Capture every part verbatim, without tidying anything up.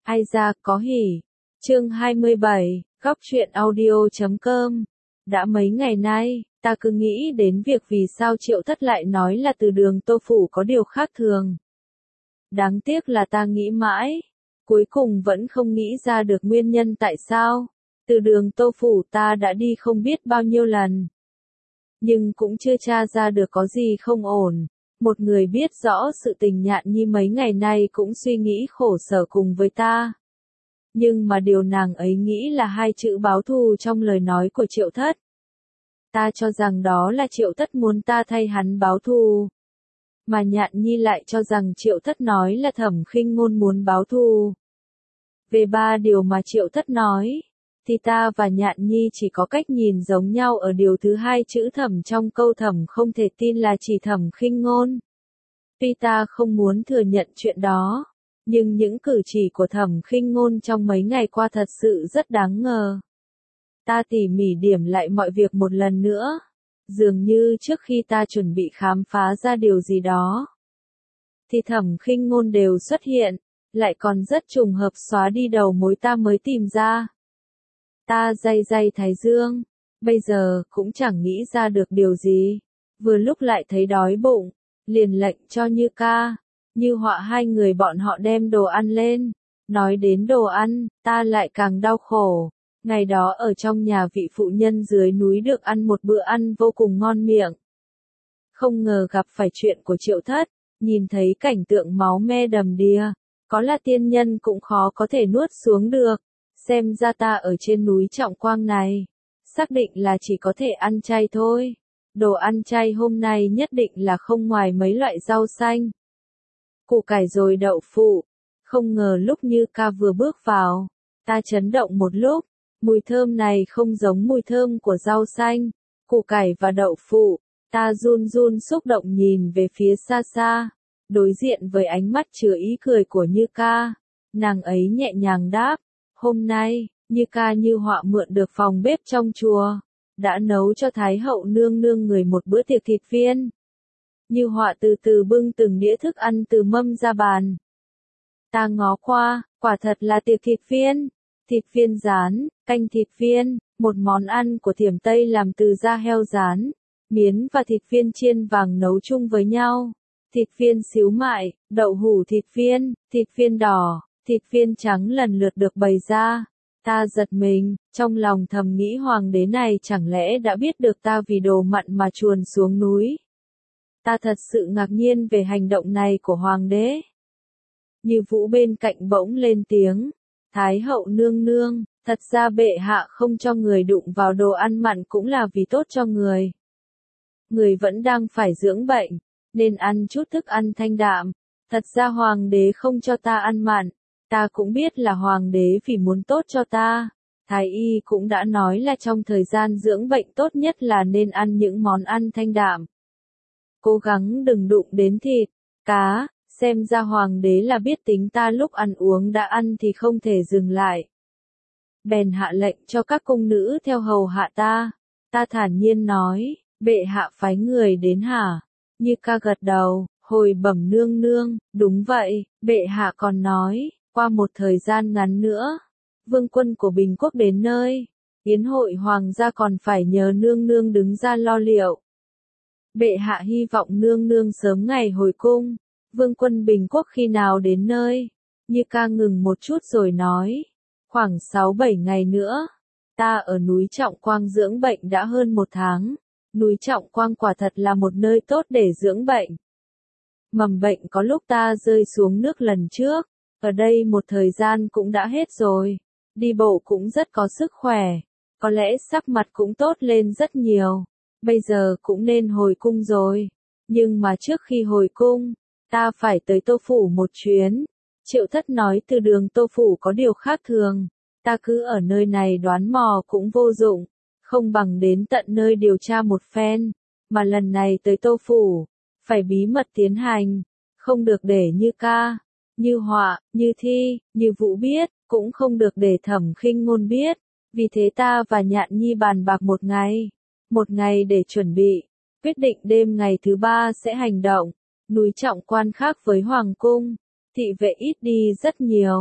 Ai ra có hỉ. Chương hai mươi bảy, góc truyện audio chấm com. Đã mấy ngày nay, ta cứ nghĩ đến việc vì sao Triệu Thất lại nói là từ đường Tô Phủ có điều khác thường. Đáng tiếc là ta nghĩ mãi, cuối cùng vẫn không nghĩ ra được nguyên nhân tại sao. Từ đường Tô Phủ ta đã đi không biết bao nhiêu lần, nhưng cũng chưa tra ra được có gì không ổn. Một người biết rõ sự tình Nhạn Nhi mấy ngày nay cũng suy nghĩ khổ sở cùng với ta. Nhưng mà điều nàng ấy nghĩ là hai chữ báo thù trong lời nói của Triệu Thất. Ta cho rằng đó là Triệu Thất muốn ta thay hắn báo thù. Mà Nhạn Nhi lại cho rằng Triệu Thất nói là Thẩm Khinh Ngôn muốn báo thù. Về ba điều mà Triệu Thất nói, thì ta và Nhạn Nhi chỉ có cách nhìn giống nhau ở điều thứ hai, chữ thẩm trong câu thẩm không thể tin là chỉ Thẩm Khinh Ngôn. Tuy ta không muốn thừa nhận chuyện đó, nhưng những cử chỉ của Thẩm Khinh Ngôn trong mấy ngày qua thật sự rất đáng ngờ. Ta tỉ mỉ điểm lại mọi việc một lần nữa, dường như trước khi ta chuẩn bị khám phá ra điều gì đó, thì Thẩm Khinh Ngôn đều xuất hiện, lại còn rất trùng hợp xóa đi đầu mối ta mới tìm ra. Ta day day thái dương, bây giờ cũng chẳng nghĩ ra được điều gì, vừa lúc lại thấy đói bụng, liền lệnh cho Như Ca, Như Họa hai người bọn họ đem đồ ăn lên. Nói đến đồ ăn, ta lại càng đau khổ. Ngày đó ở trong nhà vị phụ nhân dưới núi được ăn một bữa ăn vô cùng ngon miệng. Không ngờ gặp phải chuyện của Triệu Thất, nhìn thấy cảnh tượng máu me đầm đìa, có là tiên nhân cũng khó có thể nuốt xuống được. Xem ra ta ở trên núi Trọng Quang này, xác định là chỉ có thể ăn chay thôi. Đồ ăn chay hôm nay nhất định là không ngoài mấy loại rau xanh, củ cải rồi đậu phụ. Không ngờ lúc Như Ca vừa bước vào, ta chấn động một lúc. Mùi thơm này không giống mùi thơm của rau xanh, củ cải và đậu phụ. Ta run run xúc động nhìn về phía xa xa, đối diện với ánh mắt chứa ý cười của Như Ca. Nàng ấy nhẹ nhàng đáp, hôm nay, Như Ca Như Họa mượn được phòng bếp trong chùa, đã nấu cho Thái hậu nương nương người một bữa tiệc thịt viên. Như Họa từ từ bưng từng đĩa thức ăn từ mâm ra bàn. Ta ngó qua, quả thật là tiệc thịt viên. Thịt viên rán, canh thịt viên, một món ăn của Thiểm Tây làm từ da heo rán, miến và thịt viên chiên vàng nấu chung với nhau. Thịt viên xíu mại, đậu hũ thịt viên, thịt viên đỏ, thịt viên trắng lần lượt được bày ra. Ta giật mình, trong lòng thầm nghĩ hoàng đế này chẳng lẽ đã biết được ta vì đồ mặn mà chuồn xuống núi. Ta thật sự ngạc nhiên về hành động này của hoàng đế. Như Vũ bên cạnh bỗng lên tiếng, Thái hậu nương nương, thật ra bệ hạ không cho người đụng vào đồ ăn mặn cũng là vì tốt cho người. Người vẫn đang phải dưỡng bệnh, nên ăn chút thức ăn thanh đạm. Thật ra hoàng đế không cho ta ăn mặn, ta cũng biết là hoàng đế vì muốn tốt cho ta. Thái y cũng đã nói là trong thời gian dưỡng bệnh tốt nhất là nên ăn những món ăn thanh đạm. Cố gắng đừng đụng đến thịt, cá, xem ra hoàng đế là biết tính ta lúc ăn uống đã ăn thì không thể dừng lại. Bèn hạ lệnh cho các cung nữ theo hầu hạ ta. Ta thản nhiên nói, bệ hạ phái người đến hả? Như Ca gật đầu, hồi bẩm nương nương, đúng vậy, bệ hạ còn nói, qua một thời gian ngắn nữa, vương quân của Bình Quốc đến nơi, yến hội hoàng gia còn phải nhờ nương nương đứng ra lo liệu. Bệ hạ hy vọng nương nương sớm ngày hồi cung. Vương quân Bình Quốc khi nào đến nơi? Như Ca ngừng một chút rồi nói, khoảng sáu bảy ngày nữa. Ta ở núi Trọng Quang dưỡng bệnh đã hơn một tháng. Núi Trọng Quang quả thật là một nơi tốt để dưỡng bệnh. Mầm bệnh có lúc ta rơi xuống nước lần trước, ở đây một thời gian cũng đã hết rồi. Đi bộ cũng rất có sức khỏe, có lẽ sắc mặt cũng tốt lên rất nhiều. Bây giờ cũng nên hồi cung rồi. Nhưng mà trước khi hồi cung, ta phải tới Tô Phủ một chuyến. Triệu Thất nói từ đường Tô Phủ có điều khác thường. Ta cứ ở nơi này đoán mò cũng vô dụng. Không bằng đến tận nơi điều tra một phen. Mà lần này tới Tô Phủ, phải bí mật tiến hành. Không được để Như Ca, Như Họa, Như Thi, Như Vũ biết. Cũng không được để Thẩm Khinh Ngôn biết. Vì thế ta và Nhạn Nhi bàn bạc một ngày. Một ngày để chuẩn bị. Quyết định đêm ngày thứ ba sẽ hành động. Núi Trọng Quan khác với Hoàng cung, thị vệ ít đi rất nhiều.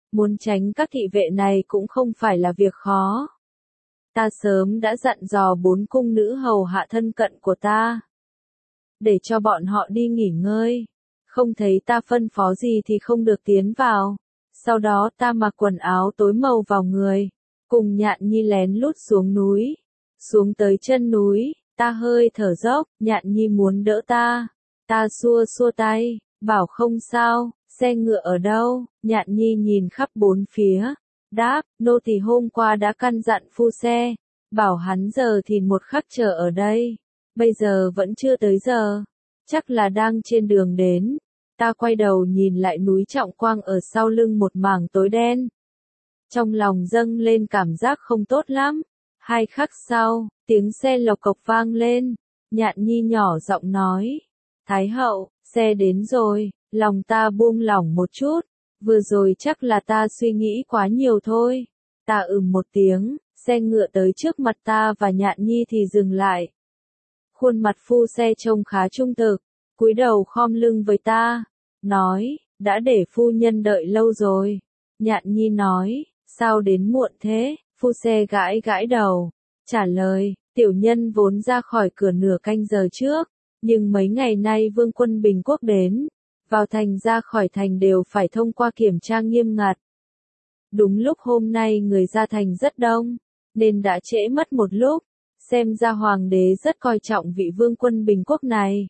Muốn tránh các thị vệ này cũng không phải là việc khó. Ta sớm đã dặn dò bốn cung nữ hầu hạ thân cận của ta, để cho bọn họ đi nghỉ ngơi. Không thấy ta phân phó gì thì không được tiến vào. Sau đó ta mặc quần áo tối màu vào người, cùng Nhạn Nhi lén lút xuống núi. Xuống tới chân núi, ta hơi thở dốc, Nhạn Nhi muốn đỡ ta. Ta xua xua tay, bảo không sao, xe ngựa ở đâu? Nhạn Nhi nhìn khắp bốn phía, đáp, nô tỳ hôm qua đã căn dặn phu xe, bảo hắn giờ thì một khắc chờ ở đây. Bây giờ vẫn chưa tới giờ, chắc là đang trên đường đến. Ta quay đầu nhìn lại núi Trọng Quang ở sau lưng một mảng tối đen. Trong lòng dâng lên cảm giác không tốt lắm. Hai khắc sau, tiếng xe lộc cộc vang lên. Nhạn Nhi nhỏ giọng nói, Thái hậu, xe đến rồi. Lòng ta buông lỏng một chút. Vừa rồi chắc là ta suy nghĩ quá nhiều thôi. Ta ừm một tiếng, xe ngựa tới trước mặt ta và Nhạn Nhi thì dừng lại. Khuôn mặt phu xe trông khá trung thực, cúi đầu khom lưng với ta, nói, đã để phu nhân đợi lâu rồi. Nhạn Nhi nói, sao đến muộn thế? Phu xe gãi gãi đầu, trả lời, tiểu nhân vốn ra khỏi cửa nửa canh giờ trước, nhưng mấy ngày nay vương quân Bình Quốc đến, vào thành ra khỏi thành đều phải thông qua kiểm tra nghiêm ngặt. Đúng lúc hôm nay người ra thành rất đông, nên đã trễ mất một lúc. Xem ra hoàng đế rất coi trọng vị vương quân Bình Quốc này.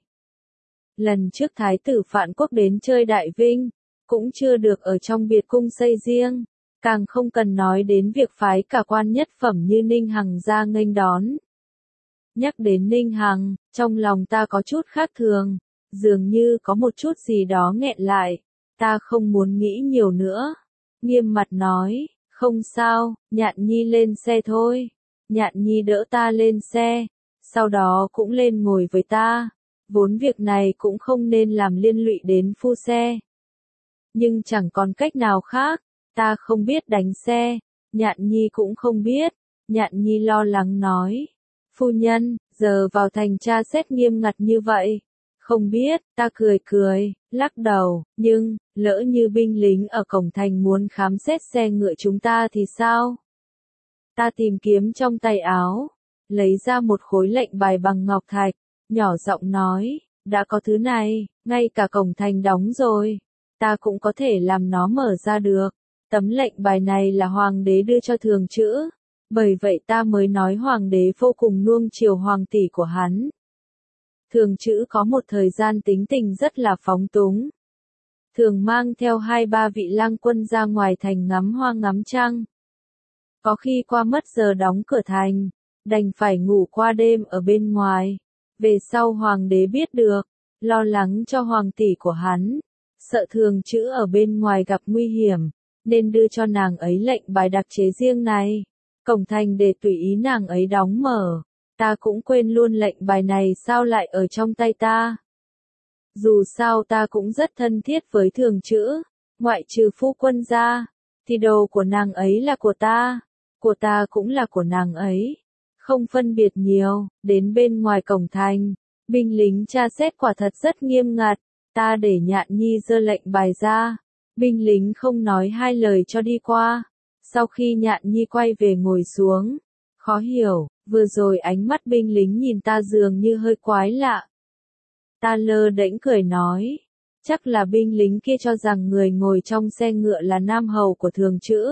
Lần trước thái tử Phạn Quốc đến chơi Đại Vinh, cũng chưa được ở trong biệt cung xây riêng, càng không cần nói đến việc phái cả quan nhất phẩm như Ninh Hằng ra nghênh đón. Nhắc đến Ninh Hằng, trong lòng ta có chút khác thường, dường như có một chút gì đó nghẹn lại, ta không muốn nghĩ nhiều nữa. Nghiêm mặt nói, không sao, Nhạn Nhi lên xe thôi. Nhạn Nhi đỡ ta lên xe, sau đó cũng lên ngồi với ta. Vốn việc này cũng không nên làm liên lụy đến phu xe. Nhưng chẳng còn cách nào khác, ta không biết đánh xe, Nhạn Nhi cũng không biết. Nhạn Nhi lo lắng nói, phu nhân, giờ vào thành tra xét nghiêm ngặt như vậy. Không biết, ta cười cười, lắc đầu, nhưng, lỡ như binh lính ở cổng thành muốn khám xét xe ngựa chúng ta thì sao? Ta tìm kiếm trong tay áo, lấy ra một khối lệnh bài bằng ngọc thạch, nhỏ giọng nói, đã có thứ này, ngay cả cổng thành đóng rồi, ta cũng có thể làm nó mở ra được. Tấm lệnh bài này là hoàng đế đưa cho Thường Trữ, bởi vậy ta mới nói hoàng đế vô cùng nuông chiều hoàng tỷ của hắn. Thường Trữ có một thời gian tính tình rất là phóng túng, thường mang theo hai ba vị lang quân ra ngoài thành ngắm hoa ngắm trăng. Có khi qua mất giờ đóng cửa thành, đành phải ngủ qua đêm ở bên ngoài. Về sau hoàng đế biết được, lo lắng cho hoàng tỷ của hắn, sợ Thường Trữ ở bên ngoài gặp nguy hiểm, nên đưa cho nàng ấy lệnh bài đặc chế riêng này. Cổng thành để tùy ý nàng ấy đóng mở. Ta cũng quên luôn lệnh bài này sao lại ở trong tay ta. Dù sao ta cũng rất thân thiết với Thường Trữ, ngoại trừ phu quân ra, thì đồ của nàng ấy là của ta, của ta cũng là của nàng ấy. Không phân biệt nhiều, đến bên ngoài cổng thành, binh lính tra xét quả thật rất nghiêm ngặt, ta để Nhạn Nhi giơ lệnh bài ra, binh lính không nói hai lời cho đi qua. Sau khi Nhạn Nhi quay về ngồi xuống, khó hiểu, vừa rồi ánh mắt binh lính nhìn ta dường như hơi quái lạ. Ta lơ đễnh cười nói, chắc là binh lính kia cho rằng người ngồi trong xe ngựa là nam hầu của Thường Trữ.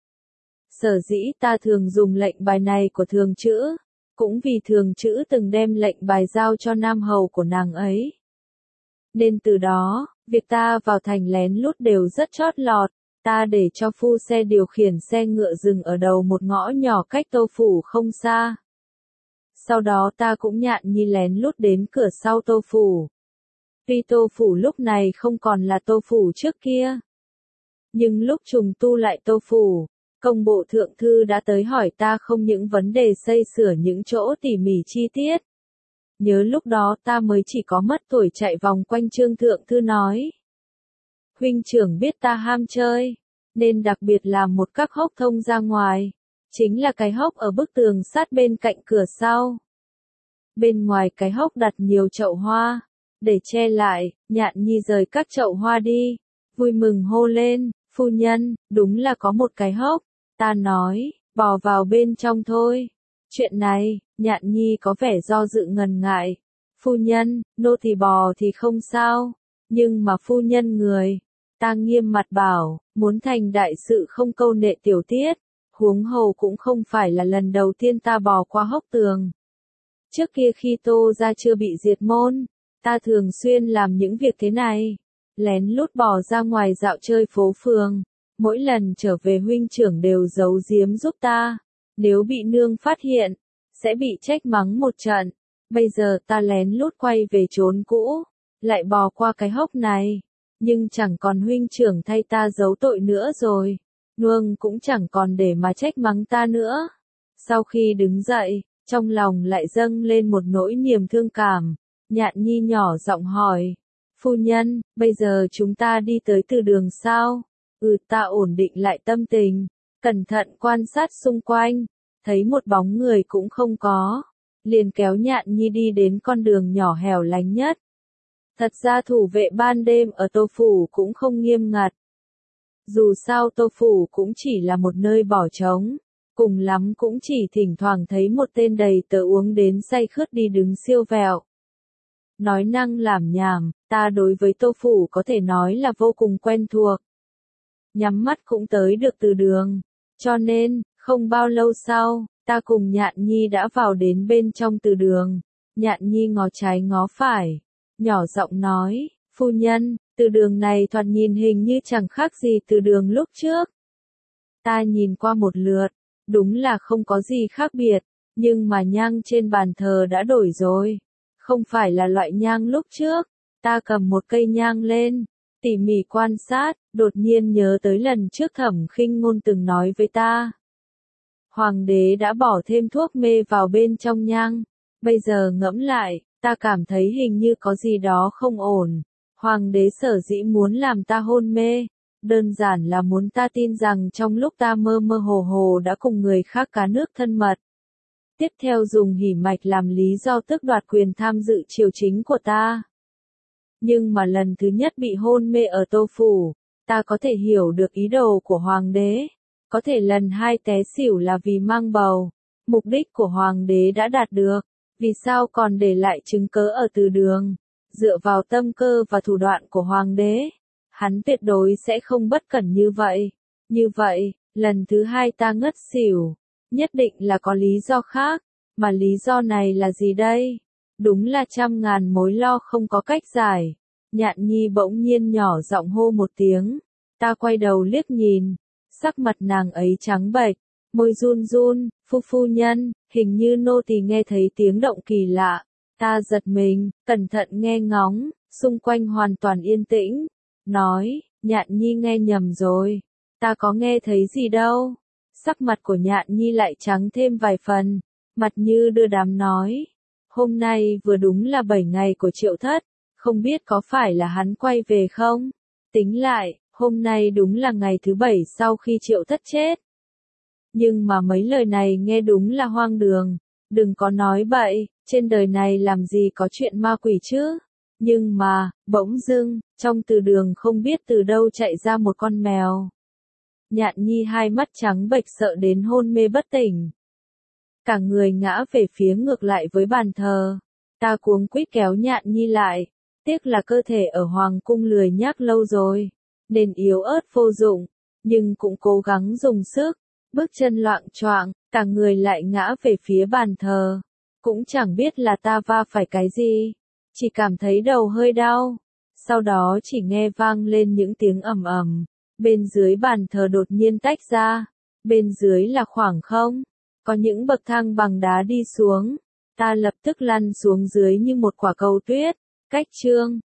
Sở dĩ ta thường dùng lệnh bài này của Thường Trữ, cũng vì Thường Trữ từng đem lệnh bài giao cho nam hầu của nàng ấy. Nên từ đó, việc ta vào thành lén lút đều rất chót lọt. Ta để cho phu xe điều khiển xe ngựa dừng ở đầu một ngõ nhỏ cách Tô Phủ không xa. Sau đó ta cũng Nhạn Nhi lén lút đến cửa sau Tô Phủ. Tuy Tô Phủ lúc này không còn là Tô Phủ trước kia, nhưng lúc trùng tu lại Tô Phủ, công bộ thượng thư đã tới hỏi ta không những vấn đề xây sửa những chỗ tỉ mỉ chi tiết. Nhớ lúc đó ta mới chỉ có mất tuổi chạy vòng quanh Trương thượng thư nói. Huynh trưởng biết ta ham chơi, nên đặc biệt làm một các hốc thông ra ngoài, chính là cái hốc ở bức tường sát bên cạnh cửa sau. Bên ngoài cái hốc đặt nhiều chậu hoa, để che lại. Nhạn Nhi rời các chậu hoa đi, vui mừng hô lên, Phu nhân, đúng là có một cái hốc. Ta nói, bò vào bên trong thôi. Chuyện này, Nhạn Nhi có vẻ do dự ngần ngại. Phu nhân, nô thì bò thì không sao. Nhưng mà phu nhân người. Ta nghiêm mặt bảo, muốn thành đại sự không câu nệ tiểu tiết. Huống hồ cũng không phải là lần đầu tiên ta bò qua hốc tường. Trước kia khi Tô gia chưa bị diệt môn, ta thường xuyên làm những việc thế này. Lén lút bò ra ngoài dạo chơi phố phường. Mỗi lần trở về huynh trưởng đều giấu giếm giúp ta. Nếu bị nương phát hiện, sẽ bị trách mắng một trận. Bây giờ ta lén lút quay về chốn cũ, lại bò qua cái hốc này. Nhưng chẳng còn huynh trưởng thay ta giấu tội nữa rồi. Nương cũng chẳng còn để mà trách mắng ta nữa. Sau khi đứng dậy, trong lòng lại dâng lên một nỗi niềm thương cảm. Nhạn Nhi nhỏ giọng hỏi. Phu nhân, bây giờ chúng ta đi tới từ đường sao? Ừ, ta ổn định lại tâm tình, cẩn thận quan sát xung quanh, thấy một bóng người cũng không có, liền kéo Nhạn Nhi đi đến con đường nhỏ hẻo lánh nhất. Thật ra thủ vệ ban đêm ở Tô Phủ cũng không nghiêm ngặt. Dù sao Tô Phủ cũng chỉ là một nơi bỏ trống, cùng lắm cũng chỉ thỉnh thoảng thấy một tên đầy tớ uống đến say khướt đi đứng siêu vẹo. Nói năng làm nhảm, ta đối với Tô Phủ có thể nói là vô cùng quen thuộc. Nhắm mắt cũng tới được từ đường. Cho nên, không bao lâu sau, ta cùng Nhạn Nhi đã vào đến bên trong từ đường. Nhạn Nhi ngó trái ngó phải, nhỏ giọng nói, phu nhân, từ đường này thoạt nhìn hình như chẳng khác gì từ đường lúc trước. Ta nhìn qua một lượt, đúng là không có gì khác biệt, nhưng mà nhang trên bàn thờ đã đổi rồi. Không phải là loại nhang lúc trước. Ta cầm một cây nhang lên, tỉ mỉ quan sát, đột nhiên nhớ tới lần trước Thẩm Khinh Ngôn từng nói với ta. Hoàng đế đã bỏ thêm thuốc mê vào bên trong nhang. Bây giờ ngẫm lại, ta cảm thấy hình như có gì đó không ổn. Hoàng đế sở dĩ muốn làm ta hôn mê, đơn giản là muốn ta tin rằng trong lúc ta mơ mơ hồ hồ đã cùng người khác cá nước thân mật. Tiếp theo dùng hỉ mạch làm lý do tước đoạt quyền tham dự triều chính của ta. Nhưng mà lần thứ nhất bị hôn mê ở Tô Phủ, ta có thể hiểu được ý đồ của hoàng đế. Có thể lần hai té xỉu là vì mang bầu. Mục đích của hoàng đế đã đạt được. Vì sao còn để lại chứng cớ ở từ đường? Dựa vào tâm cơ và thủ đoạn của hoàng đế, hắn tuyệt đối sẽ không bất cẩn như vậy. Như vậy, lần thứ hai ta ngất xỉu. Nhất định là có lý do khác. Mà lý do này là gì đây? Đúng là trăm ngàn mối lo không có cách giải. Nhạn Nhi bỗng nhiên nhỏ giọng hô một tiếng. Ta quay đầu liếc nhìn. Sắc mặt nàng ấy trắng bệch, môi run run, phu phu nhân, hình như nô tỳ nghe thấy tiếng động kỳ lạ. Ta giật mình, cẩn thận nghe ngóng, xung quanh hoàn toàn yên tĩnh. Nói, Nhạn Nhi nghe nhầm rồi. Ta có nghe thấy gì đâu. Sắc mặt của Nhạn Nhi lại trắng thêm vài phần. Mặt như đưa đám nói. Hôm nay vừa đúng là bảy ngày của Triệu Thất. Không biết có phải là hắn quay về không? Tính lại, hôm nay đúng là ngày thứ bảy sau khi Triệu Thất chết. Nhưng mà mấy lời này nghe đúng là hoang đường. Đừng có nói bậy, trên đời này làm gì có chuyện ma quỷ chứ? Nhưng mà, bỗng dưng, trong từ đường không biết từ đâu chạy ra một con mèo. Nhạn Nhi hai mắt trắng bệch sợ đến hôn mê bất tỉnh. Cả người ngã về phía ngược lại với bàn thờ. Ta cuống quýt kéo Nhạn Nhi lại. Tiếc là cơ thể ở hoàng cung lười nhác lâu rồi, nên yếu ớt vô dụng, nhưng cũng cố gắng dùng sức. Bước chân loạng choạng, cả người lại ngã về phía bàn thờ. Cũng chẳng biết là ta va phải cái gì, chỉ cảm thấy đầu hơi đau. Sau đó chỉ nghe vang lên những tiếng ầm ầm. Bên dưới bàn thờ đột nhiên tách ra. Bên dưới là khoảng không. Có những bậc thang bằng đá đi xuống. Ta lập tức lăn xuống dưới như một quả cầu tuyết. Cách chương